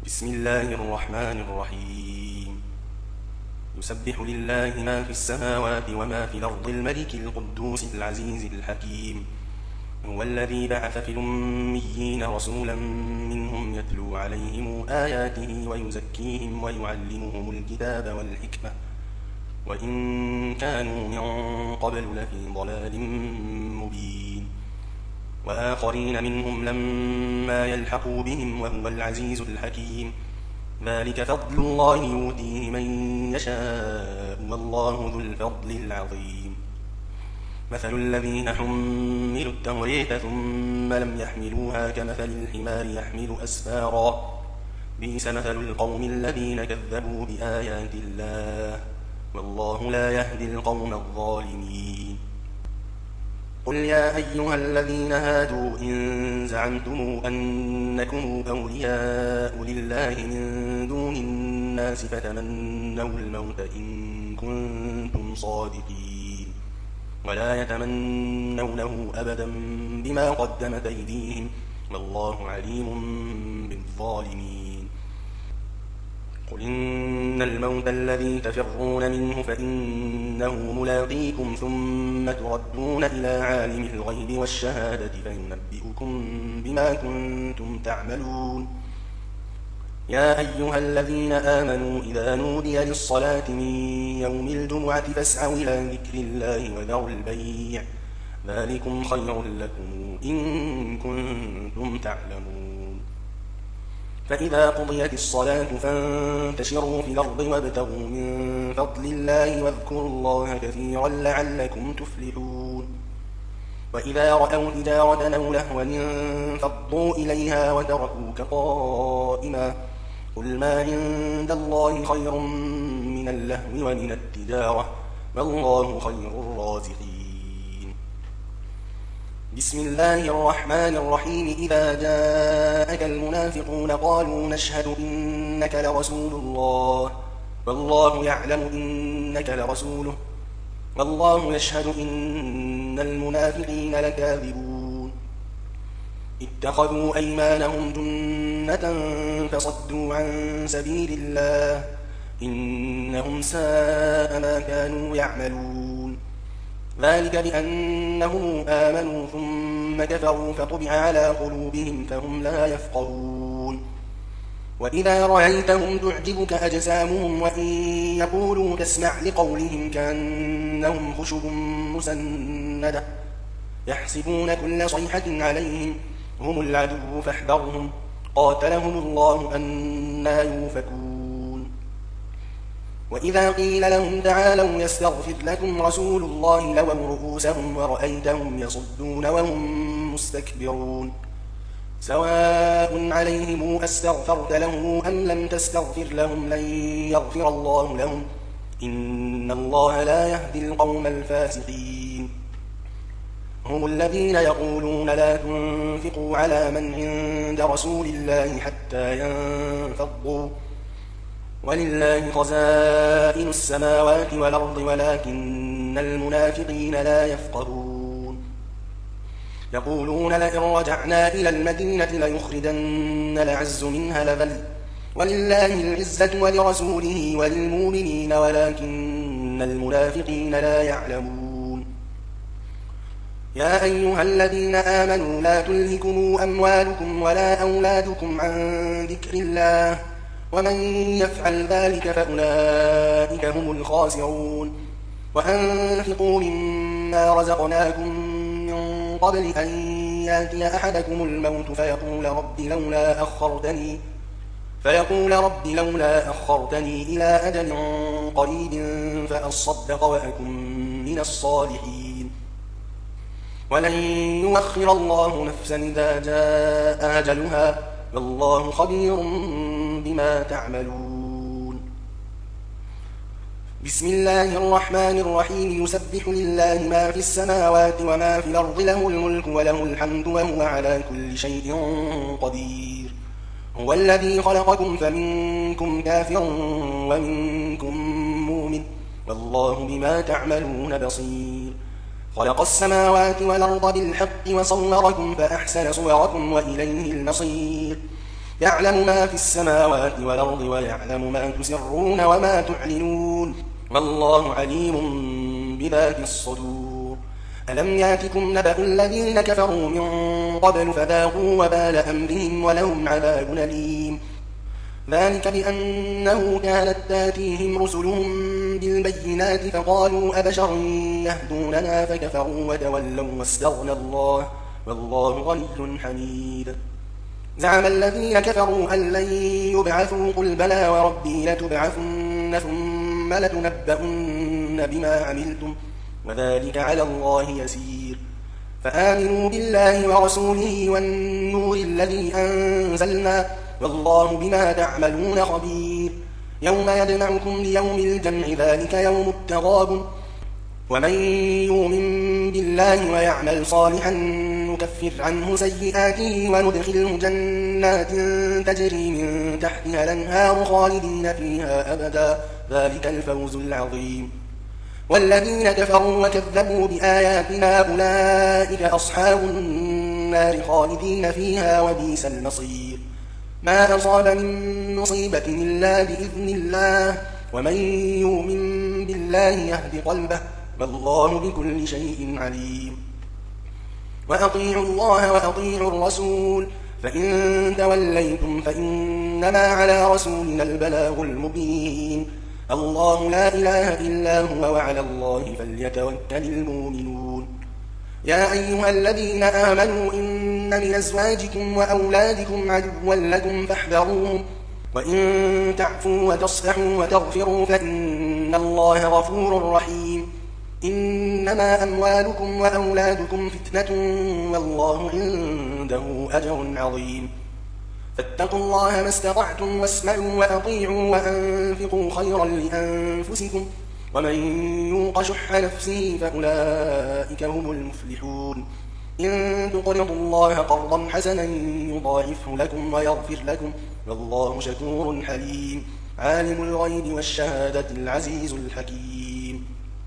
بسم الله الرحمن الرحيم يسبح لله ما في السماوات وما في الأرض الملك القدوس العزيز الحكيم هو الذي بعث في الأميين رسولا منهم يتلو عليهم آياته ويزكيهم ويعلمهم الكتاب والحكمة وإن كانوا من قبل لفي ضلال مبين وآخرين منهم لما يلحقوا بهم وهو العزيز الحكيم ذلك فضل الله يؤتيه من يشاء والله ذو الفضل العظيم مثل الذين حملوا التوراة ثم لم يحملوها كمثل الحمار يحمل أسفارا بئس مثل القوم الذين كذبوا بآيات الله والله لا يهدي القوم الظالمين قل يا أيها الذين هادوا إن زعمتم أنكم أولياء لله من دون الناس فتمنوا الموت إن كنتم صادقين ولا يتمنونه أبدا بما قدمت أيديهم والله عليم بالظالمين قل إن الموت الذي تفرون منه فإنه ملاقيكم ثم تردون إلى عالم الغيب والشهادة فينبئكم بما كنتم تعملون يا أيها الذين آمنوا إذا نودي للصلاة من يوم الجمعة فاسعوا إلى ذكر الله وذروا البيع ذلكم خير لكم إن كنتم تعلمون فإذا قضيت الصلاة فانتشروا في الأرض وابتغوا من فضل الله واذكروا الله كثيرا لعلكم تفلحون وإذا رأوا تجارة أو لهوا انفضوا إليها وتركوك قائما قل ما عند الله خير من اللهو ومن التجارة والله خير الرازقين بسم الله الرحمن الرحيم إذا جاءك المنافقون قالوا نشهد إنك لرسول الله والله يعلم إنك لرسوله والله يشهد إن المنافقين لكاذبون اتخذوا أيمانهم جنة فصدوا عن سبيل الله إنهم ساء ما كانوا يعملون ذلك بأنهم آمنوا ثم كفروا فطبع على قلوبهم فهم لا يفقهون وإذا رأيتهم تعجبك أجسامهم وإن يقولوا تسمع لقولهم كأنهم خشب مسندة يحسبون كل صيحة عليهم هم العدو فاحذرهم قاتلهم الله أنى يؤفكون وإذا قيل لهم تعالوا يستغفر لكم رسول الله لووا رؤوسهم ورأيتهم يصدون وهم مستكبرون سواء عليهم أستغفرت لهم أم لم تستغفر لهم لن يغفر الله لهم إن الله لا يهدي القوم الفاسقين هم الذين يقولون لا تنفقوا على من عند رسول الله حتى ينفضوا ولله خزائن السماوات والأرض ولكن المنافقين لا يفقهون يقولون لئن رجعنا إلى المدينة ليخرجن الأعز منها الأذل ولله العزة ولرسوله وللمؤمنين ولكن المنافقين لا يعلمون يا أيها الذين آمنوا لا تلهكم أموالكم ولا أولادكم عن ذكر الله ومن يفعل ذلك فأولئك هم الخاسرون وأنفقوا مما رزقناكم من قبل أن يأتي أحدكم الموت فيقول رب لولا أخرتني إلى أجل قريب فأصدق وأكن من الصالحين ولن يؤخر الله نفسا إذا جاء أجلها والله خبير بما تعملون بسم الله الرحمن الرحيم يسبح لله ما في السماوات وما في الأرض له الملك وله الحمد وهو على كل شيء قدير هو الذي خلقكم فمنكم كافر ومنكم مؤمن والله بما تعملون بصير خلق السماوات والأرض بالحق وصوركم فأحسن صوركم وإليه المصير يعلم ما في السماوات والأرض ويعلم ما تسرون وما تعلنون والله عليم بذات الصدور ألم ياتكم نبأ الذين كفروا من قبل فذاقوا وبال أمرهم ولهم عذاب أليم ذلك بأنه كانت تاتيهم رسلهم بالبينات فقالوا أبشر يهدوننا فكفروا وتولوا واستغنى الله والله غني حميد زعم الذين كفروا أن لن يبعثوا قل بلى وربي لتبعثن ثم لتنبؤن بما عملتم وذلك على الله يسير فآمنوا بالله ورسوله والنور الذي أنزلنا والله بما تعملون خبير يوم يجمعكم ليوم الجمع ذلك يوم التغابن ومن يؤمن بالله ويعمل صالحا نكفر عنه سيئاته وندخله جنات تجري من تحتها الأنهار خالدين فيها أبدا ذلك الفوز العظيم والذين كفروا وكذبوا بآياتنا أولئك أصحاب النار خالدين فيها وبئس المصير ما أصاب من مصيبة إلا بإذن الله ومن يؤمن بالله يهد قلبه والله بكل شيء عليم وأطيعوا الله وأطيعوا الرسول فإن توليتم فإنما على رسولنا البلاغ المبين الله لا إله إلا هو وعلى الله فليتوكل المؤمنون يا أيها الذين آمنوا إن من أزواجكم وأولادكم عدوا لكم فاحذروهم وإن تعفوا وتصفحوا وتغفروا فإن الله غفور رحيم إنما أموالكم وأولادكم فتنة والله عنده أجر عظيم فاتقوا الله ما استطعتم واسمعوا وأطيعوا وأنفقوا خيرا لأنفسكم ومن يوق شح نفسه فأولئك هم المفلحون إن تقرضوا الله قرضا حسنا يضاعفه لكم ويغفر لكم والله شكور حليم عالم الغيب والشهادة العزيز الحكيم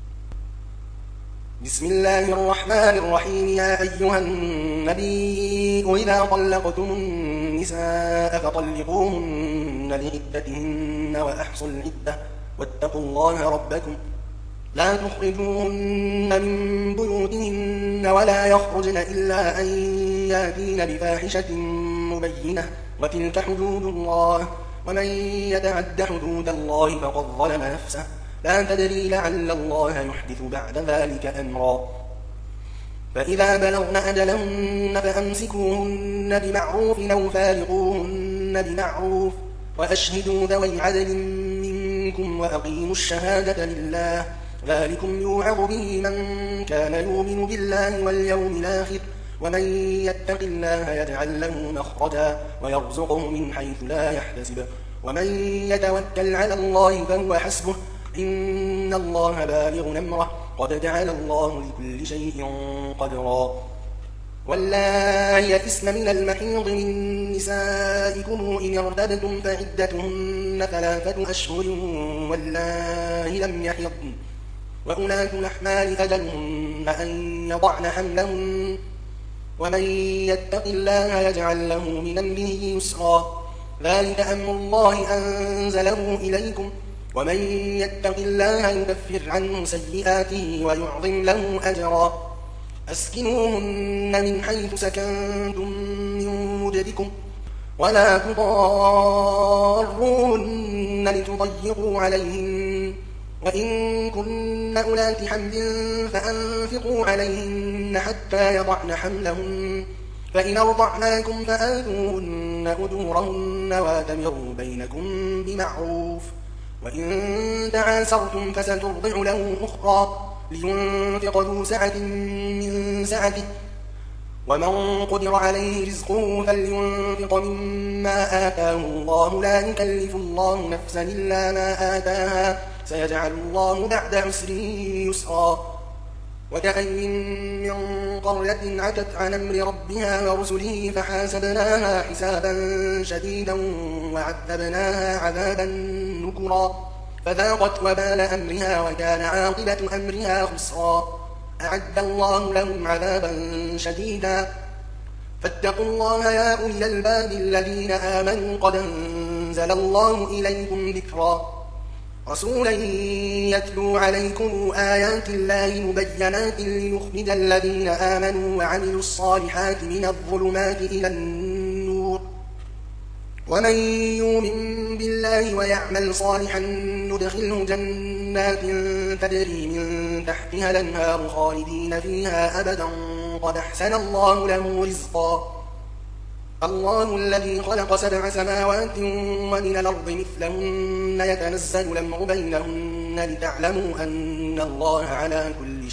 بسم الله الرحمن الرحيم يا أيها النبي إذا طلقتم النساء فطلقوهن لعدتهن وأحصوا العدة واتقوا الله ربكم لا تخرجوهن من بيوتهن ولا يخرجن إلا أن يأتين بفاحشة مبينة وتلك حدود الله ومن يتعد حدود الله فقد ظلم نفسه لا تدري لعل الله يحدث بعد ذلك أمرا فإذا بلغن أجلهن فأمسكوهن بمعروف أو فارقوهن بمعروف وأشهدوا ذوي عدل منكم وأقيموا الشهادة لله ذلكم يوعظ به من كان يؤمن بالله واليوم الآخر ومن يتق الله يجعل له مخرجا ويرزقه من حيث لا يحتسب ومن يتوكل على الله فهو حسبه إن الله بالغ أمره قد جعل الله لكل شيء قدرا واللائي يئسن من المحيض من نسائكم إن ارتبتم فعدتهن 3 أشهر واللائي لم يحضن وأولاة الأحمال أجلهن أن يضعن حملهن ومن يتق الله يجعل له من أمره يسرا ذلك أمر الله أنزله إليكم ومن يتق الله يكفر عنه سيئاته ويعظم له أجرا أسكنوهن من حيث سكنتم من وجدكم ولا تضاروهن لتضيقوا عليهن وإن كن أولات حمل فأنفقوا عليهن حتى يضعن حملهن فإن أرضعن لكم فآتوهن أجورهن وأتمروا بينكم بمعروف وإن تعاسرتم فسترضع له أخرى لينفق ذو سعة من سعته ومن قدر عليه رزقه فلينفق مما آتاه الله لا يكلف الله نفسا إلا ما آتاها سيجعل الله بعد عسر يسرا وكأين من قرية عتت عن أمر ربها ورسله فحاسبناها حسابا شديدا وعذبناها عذابا نكرا فذاقت وبال أمرها وكان عاقبة أمرها خسرا أعد الله لهم عذابا شديدا فاتقوا الله يا أولي الألباب الذين آمنوا قد أنزل الله إليكم ذكرا رسولا يتلو عليكم آيات الله مبينات ليخرج الذين آمنوا وعملوا الصالحات من الظلمات إلى النور ومن يؤمن بالله ويعمل صالحا ندخله جنات تجري من تحتها الأنهار خالدين فيها أبدا قد أحسن الله له رزقا الله الذي خلق 7 سماوات ومن الأرض مثلهن يتنزل الأمر بينهن لتعلموا أن الله على كل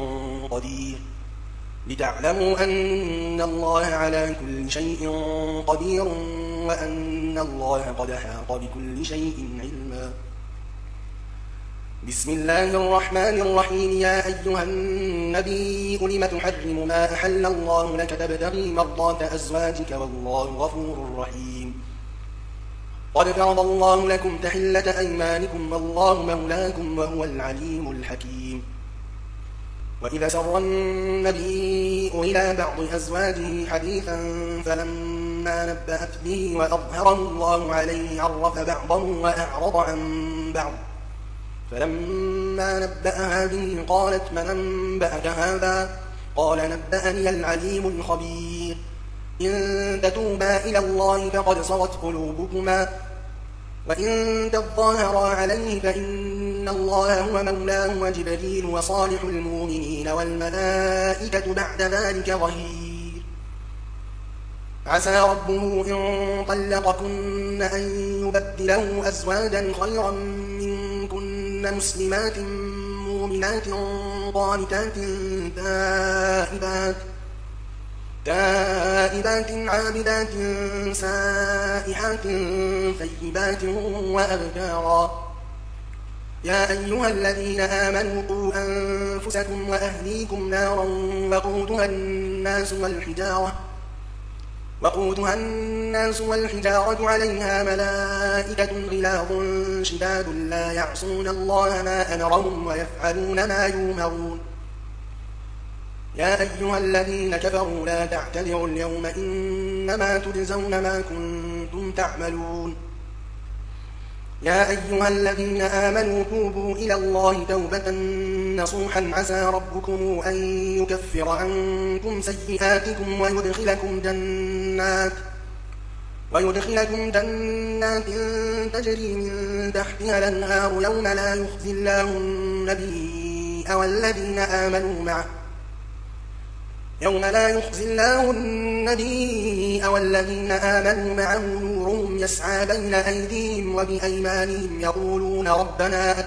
شيء قدير وأن الله قد أحاط بكل شيء علما بسم الله الرحمن الرحيم يا أيها النبي لم تحرم ما أحل الله لك تبتغي مرضات أزواجك والله غفور رحيم قد فرض الله لكم تحلة أيمانكم والله مولاكم وهو العليم الحكيم وإذا سر النبي إلى بعض أزواجه حديثا فلما نبأت به وأظهره الله عليه عرف بعضه وأعرض عن بعض فلما نبأها به قالت من أنبأك هذا قال نبأني العليم الخبير إن تتوبا إلى الله فقد صغت قلوبكما وإن تظاهرا عليه فإن الله هو مولاه وجبريل وصالح المؤمنين والملائكة بعد ذلك ظهير عسى ربه إن طلقكن أن يبدله أزواجا خيرا منكن مسلمات مؤمنات قانتات تائبات عابدات سائحات ثيبات وأبكارا يا أيها الذين آمنوا قوا أنفسكم وأهليكم نارا وقودها الناس والحجارة عليها ملائكة غلاظ شداد لا يعصون الله ما أمرهم ويفعلون ما يؤمرون يا أيها الذين كفروا لا تعتذروا اليوم إنما تجزون ما كنتم تعملون يا أيها الذين آمنوا توبوا إلى الله توبة نصوحا عسى ربكم أن يكفر عنكم سيئاتكم ويدخلكم جنات تجري من تحتها الأنهار يوم لا يخزي الله النبي والذين آمنوا معه نورهم يسعى بين أيديهم وبأيمانهم يقولون ربنا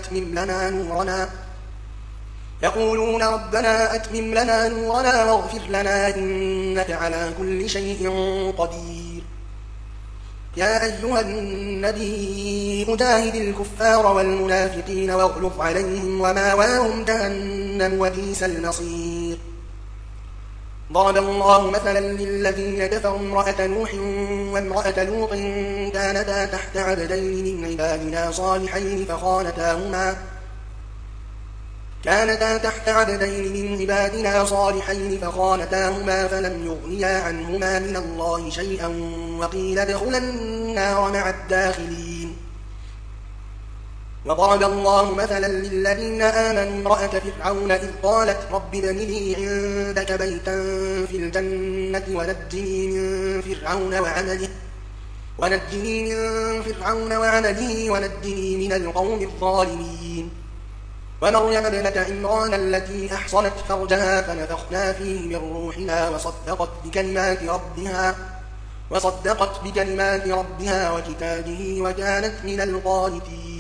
أتمم لنا نورنا واغفر لنا إنك على كل شيء قدير يا أيها النبي جاهد الكفار والمنافقين واغلظ عليهم ومأواهم جهنم وبئس المصير ضرب الله مثلا للذين كفروا امرأة نوح وامرأة لوط كانتا تحت عبدين من عبادنا صالحين فخانتاهما فلم يغنيا عنهما من الله شيئا وقيل ادخلا النار مع الداخلين وضرب الله مثلا للذين آمنوا امرأة فرعون إذ قالت رب ابن لي عندك بيتا في الجنة ونجني من فرعون وعمله ونجني من القوم الظالمين ومريم ابنة عمران التي أحصنت فرجها فنفخنا فيه من روحنا وصدقت بكلمات ربها وكتابه وكانت من القانتين